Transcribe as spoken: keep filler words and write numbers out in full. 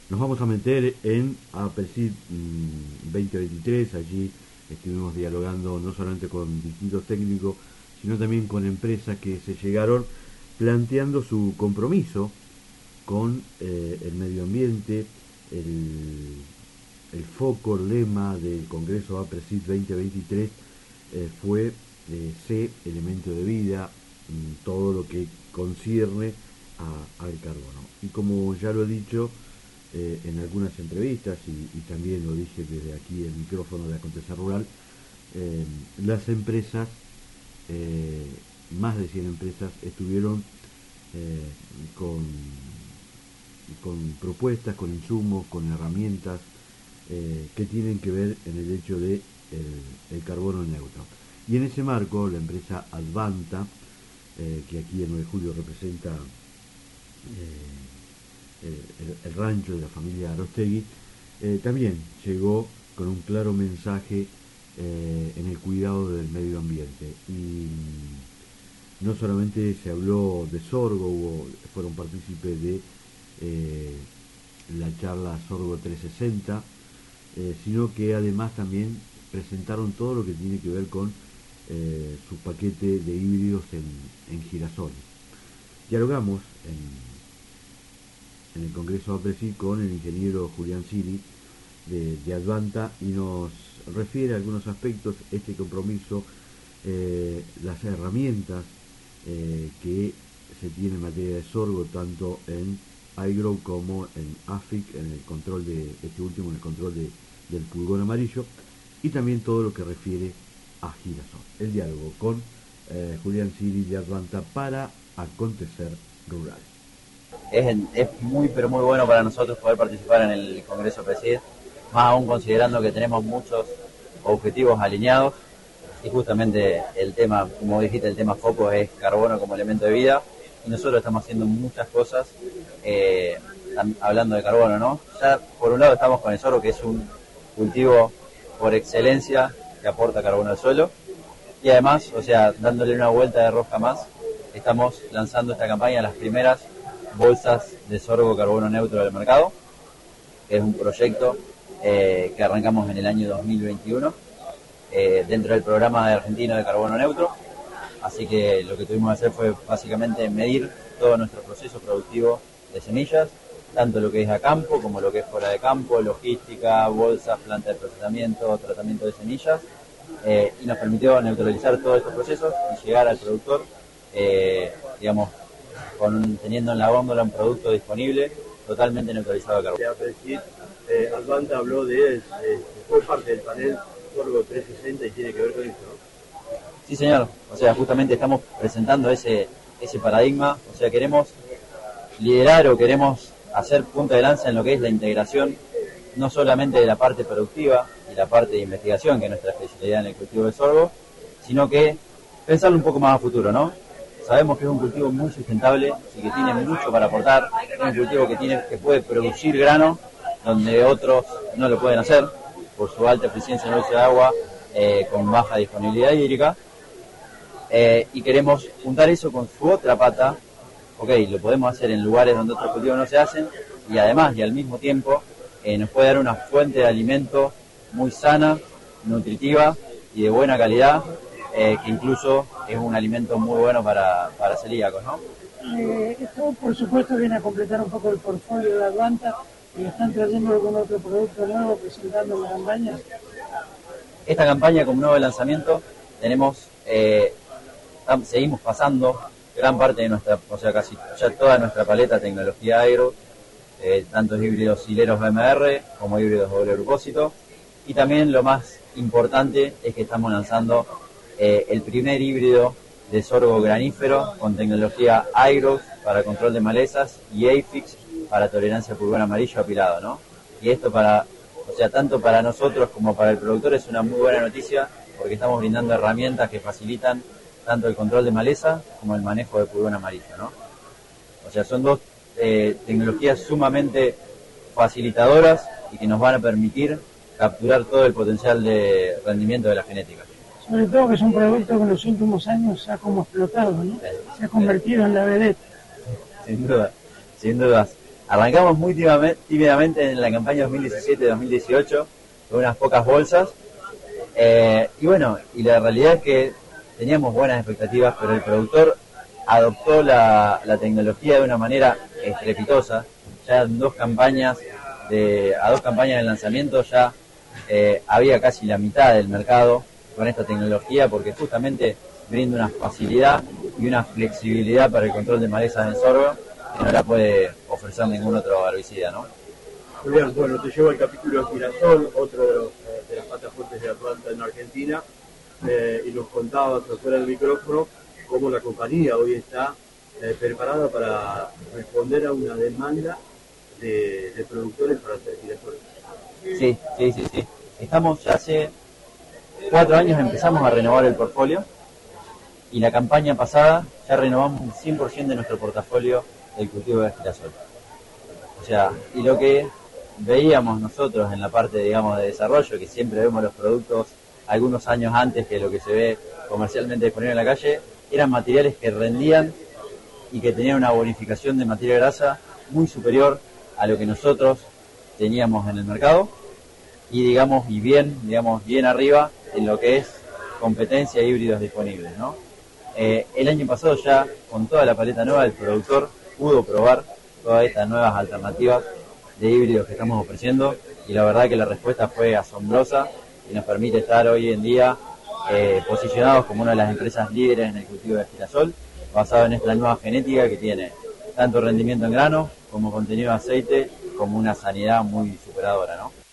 Nos vamos a meter en APRESID mmm, veinte veintitrés. Allí estuvimos dialogando no solamente con distintos técnicos, sino también con empresas que se llegaron planteando su compromiso con eh, el medio ambiente. El, el foco, el lema del Congreso APRESID veinte veintitrés eh, fue eh, C, elemento de vida, mmm, todo lo que concierne a, al carbono. Y como ya lo he dicho eh, en algunas entrevistas, y, y también lo dije desde aquí el micrófono de Acontecer Rural, eh, las empresas, eh, más de cien empresas, estuvieron eh, con, con propuestas, con insumos, con herramientas eh, que tienen que ver en el hecho de el, el carbono neutro. Y en ese marco, la empresa Advanta, eh, que aquí el nueve de julio representa eh, el, el rancho de la familia Arostegui, eh, también llegó con un claro mensaje eh, en el cuidado del medio ambiente. Y no solamente se habló de sorgo, hubo, fueron partícipes de eh, la charla Sorgo trescientos sesenta, eh, sino que además también presentaron todo lo que tiene que ver con eh, su paquete de híbridos en, en girasoles. Dialogamos en, en el Congreso APRESID con el ingeniero Julián Siri de, de Advanta, y nos refiere a algunos aspectos, este compromiso, eh, las herramientas eh, que se tiene en materia de sorgo, tanto en iGrow como en AFIC, en el control de este último, en el control de, del pulgón amarillo, y también todo lo que refiere a girasol. El diálogo con eh, Julián Siri de Advanta para Acontecer Rural. Es, es muy pero muy bueno para nosotros poder participar en el Congreso APRESID, más aún considerando que tenemos muchos objetivos alineados, y justamente el tema, como dijiste, el tema foco es carbono como elemento de vida, y nosotros estamos haciendo muchas cosas eh, hablando de carbono, ¿no? Ya por un lado estamos con el sorgo, que es un cultivo por excelencia que aporta carbono al suelo, y además, o sea, dándole una vuelta de rosca más, estamos lanzando esta campaña, las primeras bolsas de sorgo carbono neutro del mercado, que es un proyecto eh, que arrancamos en el año dos mil veintiuno eh, dentro del programa de Argentino de Carbono Neutro. Así que lo que tuvimos que hacer fue básicamente medir todo nuestro proceso productivo de semillas, tanto lo que es a campo como lo que es fuera de campo, logística, bolsas, planta de procesamiento, tratamiento de semillas, eh, y nos permitió neutralizar todos estos procesos y llegar al productor, eh, digamos, con, teniendo en la góndola un producto disponible totalmente neutralizado de carbono. Eh, Advanta habló de, eh, fue parte del panel Sorgo trescientos sesenta y tiene que ver con esto, ¿no? Sí, señor. O sea, justamente estamos presentando ese, ese paradigma. O sea, queremos liderar o queremos hacer punta de lanza en lo que es la integración, no solamente de la parte productiva y la parte de investigación, que es nuestra especialidad en el cultivo de sorgo, sino que pensarlo un poco más a futuro, ¿no? Sabemos que es un cultivo muy sustentable y que tiene mucho para aportar. Es un cultivo que, tiene, que puede producir grano donde otros no lo pueden hacer por su alta eficiencia en uso de agua, eh, con baja disponibilidad hídrica. Eh, y queremos juntar eso con su otra pata. Ok, lo podemos hacer en lugares donde otros cultivos no se hacen, y además y al mismo tiempo eh, nos puede dar una fuente de alimento muy sana, nutritiva y de buena calidad, eh, que incluso es un alimento muy bueno para, para celíacos, ¿no? Eh, esto por supuesto viene a completar un poco el portfolio de Advanta, y están trayendo algún otro producto nuevo presentando en la campaña. Esta campaña como nuevo lanzamiento tenemos, eh, seguimos pasando gran parte de nuestra, o sea casi ya toda nuestra paleta de tecnología agro, eh, tanto híbridos hileros B M R como híbridos doble propósito, y también lo más importante es que estamos lanzando eh, el primer híbrido de sorgo granífero con tecnología iGrow para control de malezas y AFIX para tolerancia a pulgón amarillo apilado, ¿no? Y esto para, o sea, tanto para nosotros como para el productor es una muy buena noticia, porque estamos brindando herramientas que facilitan tanto el control de maleza como el manejo de pulgón amarillo, ¿no? O sea, son dos eh, tecnologías sumamente facilitadoras y que nos van a permitir capturar todo el potencial de rendimiento de la genética. Sobre todo que es un producto que en los últimos años se ha como explotado, ¿no? Se ha convertido en la vedette. Sin duda, sin dudas. Arrancamos muy tímidamente en la campaña dos mil diecisiete dos mil dieciocho, con unas pocas bolsas, eh, y bueno, y la realidad es que teníamos buenas expectativas, pero el productor adoptó la, la tecnología de una manera estrepitosa. Ya en dos campañas, de, a dos campañas de lanzamiento ya eh, había casi la mitad del mercado con esta tecnología, porque justamente brinda una facilidad y una flexibilidad para el control de malezas del sorgo que no la puede ofrecer ningún otro herbicida, ¿no? Julián, bueno, te llevo al capítulo de girasol, otro de, los, de las patas fuertes de Advanta en Argentina, eh, y nos contabas afuera del micrófono cómo la compañía hoy está eh, preparada para responder a una demanda de, de productores para hacer girasol. Sí, sí, sí, sí. Estamos ya hace cuatro años empezamos a renovar el portfolio, y la campaña pasada ya renovamos un cien por ciento de nuestro portafolio del cultivo de girasol. O sea, y lo que veíamos nosotros en la parte, digamos, de desarrollo, que siempre vemos los productos algunos años antes que lo que se ve comercialmente disponible en la calle, eran materiales que rendían y que tenían una bonificación de materia grasa muy superior a lo que nosotros teníamos en el mercado, y digamos, y bien, digamos, bien arriba en lo que es competencia de híbridos disponibles, ¿no? Eh, el año pasado ya, con toda la paleta nueva, el productor pudo probar todas estas nuevas alternativas de híbridos que estamos ofreciendo, y la verdad que la respuesta fue asombrosa y nos permite estar hoy en día eh, posicionados como una de las empresas líderes en el cultivo de girasol, basado en esta nueva genética que tiene tanto rendimiento en grano como contenido de aceite, como una sanidad muy superadora, ¿no?